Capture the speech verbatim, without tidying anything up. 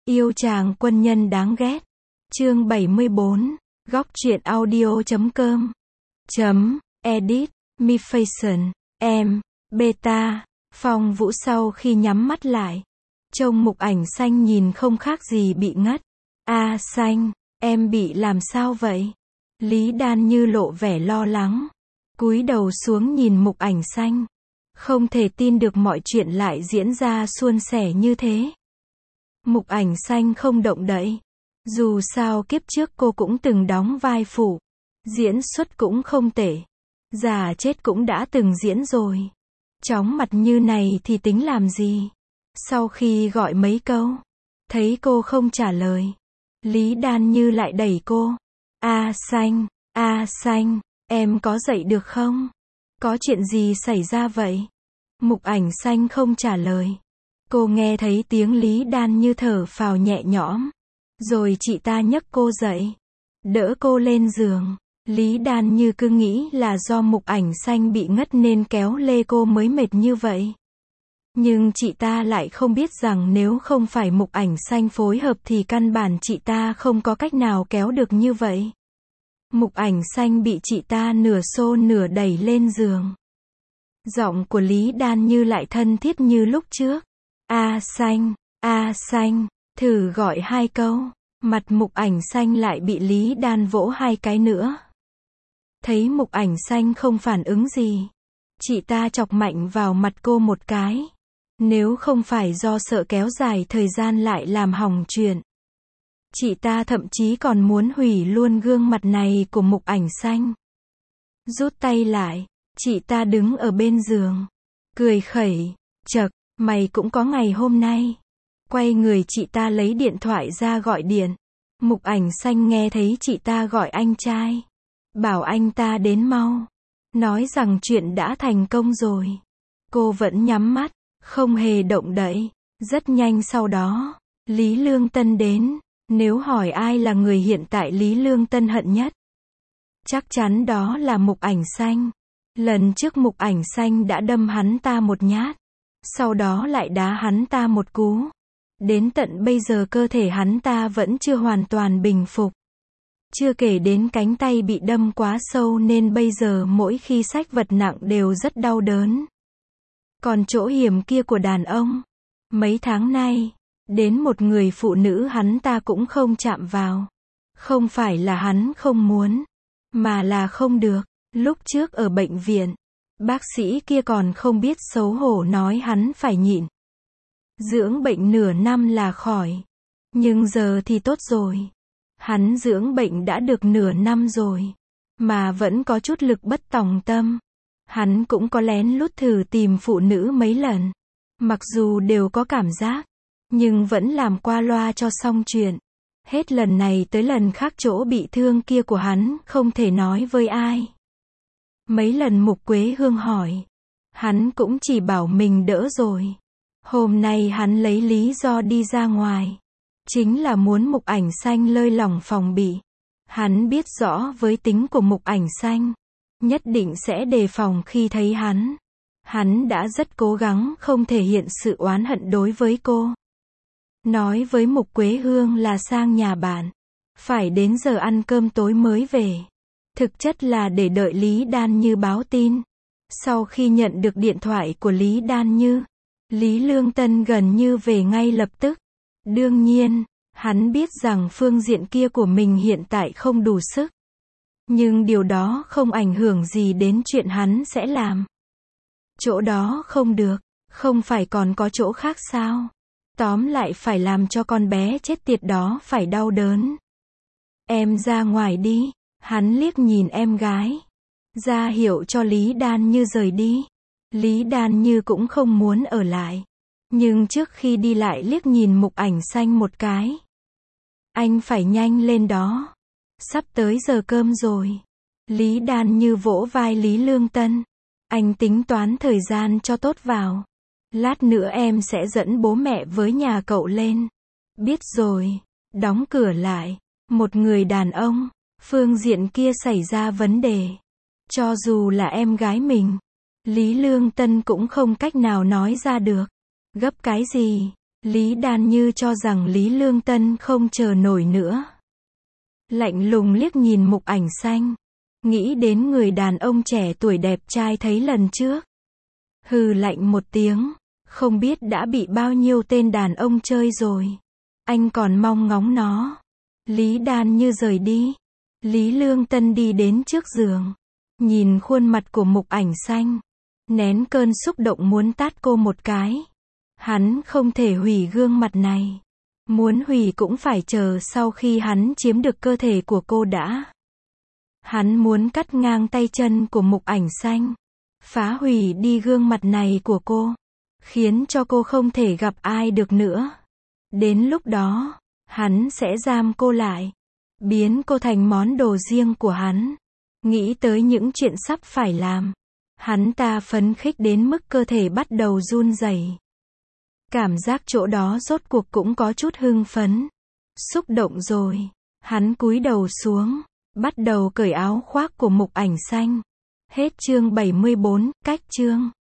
Yêu chàng quân nhân đáng ghét. Chương bảy mươi bốn. Góc truyện audio chấm com. Chấm, edit, mi fashion, em, beta. Phong Vũ sau khi nhắm mắt lại, trông Mục Ảnh Xanh nhìn không khác gì bị ngất. A Xanh, em bị làm sao vậy? Lý Đan Như lộ vẻ lo lắng, cúi đầu xuống nhìn Mục Ảnh Xanh, không thể tin được mọi chuyện lại diễn ra suôn sẻ như thế. Mục Ảnh Xanh không động đậy. Dù sao kiếp trước cô cũng từng đóng vai phụ, diễn xuất cũng không tệ. Già chết cũng đã từng diễn rồi. Chóng mặt như này thì tính làm gì? Sau khi gọi mấy câu, thấy cô không trả lời, Lý Đan Như lại đẩy cô. A Xanh, A Xanh, em có dậy được không? Có chuyện gì xảy ra vậy? Mục Ảnh Xanh không trả lời. Cô nghe thấy tiếng Lý Đan Như thở phào nhẹ nhõm. Rồi chị ta nhấc cô dậy, đỡ cô lên giường. Lý Đan Như cứ nghĩ là do Mục Ảnh Xanh bị ngất nên kéo lê cô mới mệt như vậy. Nhưng chị ta lại không biết rằng nếu không phải Mục Ảnh Xanh phối hợp thì căn bản chị ta không có cách nào kéo được như vậy. Mục Ảnh Xanh bị chị ta nửa xô nửa đẩy lên giường. Giọng của Lý Đan Như lại thân thiết như lúc trước. A Xanh, A Xanh, thử gọi hai câu. Mặt Mục Ảnh Xanh lại bị Lý Đan vỗ hai cái nữa. Thấy Mục Ảnh Xanh không phản ứng gì, chị ta chọc mạnh vào mặt cô một cái. Nếu không phải do sợ kéo dài thời gian lại làm hỏng chuyện, chị ta thậm chí còn muốn hủy luôn gương mặt này của Mục Ảnh Xanh. Rút tay lại, chị ta đứng ở bên giường, cười khẩy, chậc, mày cũng có ngày hôm nay. Quay người chị ta lấy điện thoại ra gọi điện. Mục Ảnh Xanh nghe thấy chị ta gọi anh trai, bảo anh ta đến mau, nói rằng chuyện đã thành công rồi. Cô vẫn nhắm mắt, không hề động đậy. Rất nhanh sau đó, Lý Lương Tân đến. Nếu hỏi ai là người hiện tại Lý Lương Tân hận nhất, chắc chắn đó là Mục Ảnh Xanh. Lần trước Mục Ảnh Xanh đã đâm hắn ta một nhát, sau đó lại đá hắn ta một cú. Đến tận bây giờ cơ thể hắn ta vẫn chưa hoàn toàn bình phục. Chưa kể đến cánh tay bị đâm quá sâu nên bây giờ mỗi khi xách vật nặng đều rất đau đớn. Còn chỗ hiểm kia của đàn ông, mấy tháng nay, đến một người phụ nữ hắn ta cũng không chạm vào. Không phải là hắn không muốn, mà là không được. Lúc trước ở bệnh viện, bác sĩ kia còn không biết xấu hổ nói hắn phải nhịn dưỡng bệnh nửa năm là khỏi. Nhưng giờ thì tốt rồi. Hắn dưỡng bệnh đã được nửa năm rồi, mà vẫn có chút lực bất tòng tâm. Hắn cũng có lén lút thử tìm phụ nữ mấy lần. Mặc dù đều có cảm giác, nhưng vẫn làm qua loa cho xong chuyện. Hết lần này tới lần khác chỗ bị thương kia của hắn không thể nói với ai. Mấy lần Mục Quế Hương hỏi, hắn cũng chỉ bảo mình đỡ rồi. Hôm nay hắn lấy lý do đi ra ngoài, chính là muốn Mục Ảnh Xanh lơi lỏng phòng bị. Hắn biết rõ với tính của Mục Ảnh Xanh, nhất định sẽ đề phòng khi thấy hắn. Hắn đã rất cố gắng không thể hiện sự oán hận đối với cô. Nói với Mục Quế Hương là sang nhà bạn, phải đến giờ ăn cơm tối mới về. Thực chất là để đợi Lý Đan Như báo tin. Sau khi nhận được điện thoại của Lý Đan Như, Lý Lương Tân gần như về ngay lập tức. Đương nhiên, hắn biết rằng phương diện kia của mình hiện tại không đủ sức. Nhưng điều đó không ảnh hưởng gì đến chuyện hắn sẽ làm. Chỗ đó không được, không phải còn có chỗ khác sao? Tóm lại phải làm cho con bé chết tiệt đó phải đau đớn. Em ra ngoài đi. Hắn liếc nhìn em gái, ra hiệu cho Lý Đan Như rời đi. Lý Đan Như cũng không muốn ở lại, nhưng trước khi đi lại liếc nhìn Mục Ảnh Xanh một cái. Anh phải nhanh lên đó, sắp tới giờ cơm rồi. Lý Đan Như vỗ vai Lý Lương Tân. Anh tính toán thời gian cho tốt vào. Lát nữa em sẽ dẫn bố mẹ với nhà cậu lên. Biết rồi. Đóng cửa lại. Một người đàn ông, phương diện kia xảy ra vấn đề. Cho dù là em gái mình, Lý Lương Tân cũng không cách nào nói ra được. Gấp cái gì? Lý Đan Như cho rằng Lý Lương Tân không chờ nổi nữa. Lạnh lùng liếc nhìn Mục Ảnh Xanh. Nghĩ đến người đàn ông trẻ tuổi đẹp trai thấy lần trước. Hừ lạnh một tiếng. Không biết đã bị bao nhiêu tên đàn ông chơi rồi. Anh còn mong ngóng nó. Lý Đan Như rời đi. Lý Lương Tân đi đến trước giường. Nhìn khuôn mặt của Mục Ảnh Xanh. Nén cơn xúc động muốn tát cô một cái. Hắn không thể hủy gương mặt này. Muốn hủy cũng phải chờ sau khi hắn chiếm được cơ thể của cô đã. Hắn muốn cắt ngang tay chân của Mục Ảnh Xanh. Phá hủy đi gương mặt này của cô. Khiến cho cô không thể gặp ai được nữa. Đến lúc đó, hắn sẽ giam cô lại. Biến cô thành món đồ riêng của hắn. Nghĩ tới những chuyện sắp phải làm. Hắn ta phấn khích đến mức cơ thể bắt đầu run rẩy. Cảm giác chỗ đó rốt cuộc cũng có chút hưng phấn. Xúc động rồi. Hắn cúi đầu xuống. Bắt đầu cởi áo khoác của Mục Ảnh Xanh. Hết chương bảy mươi bốn, cách chương.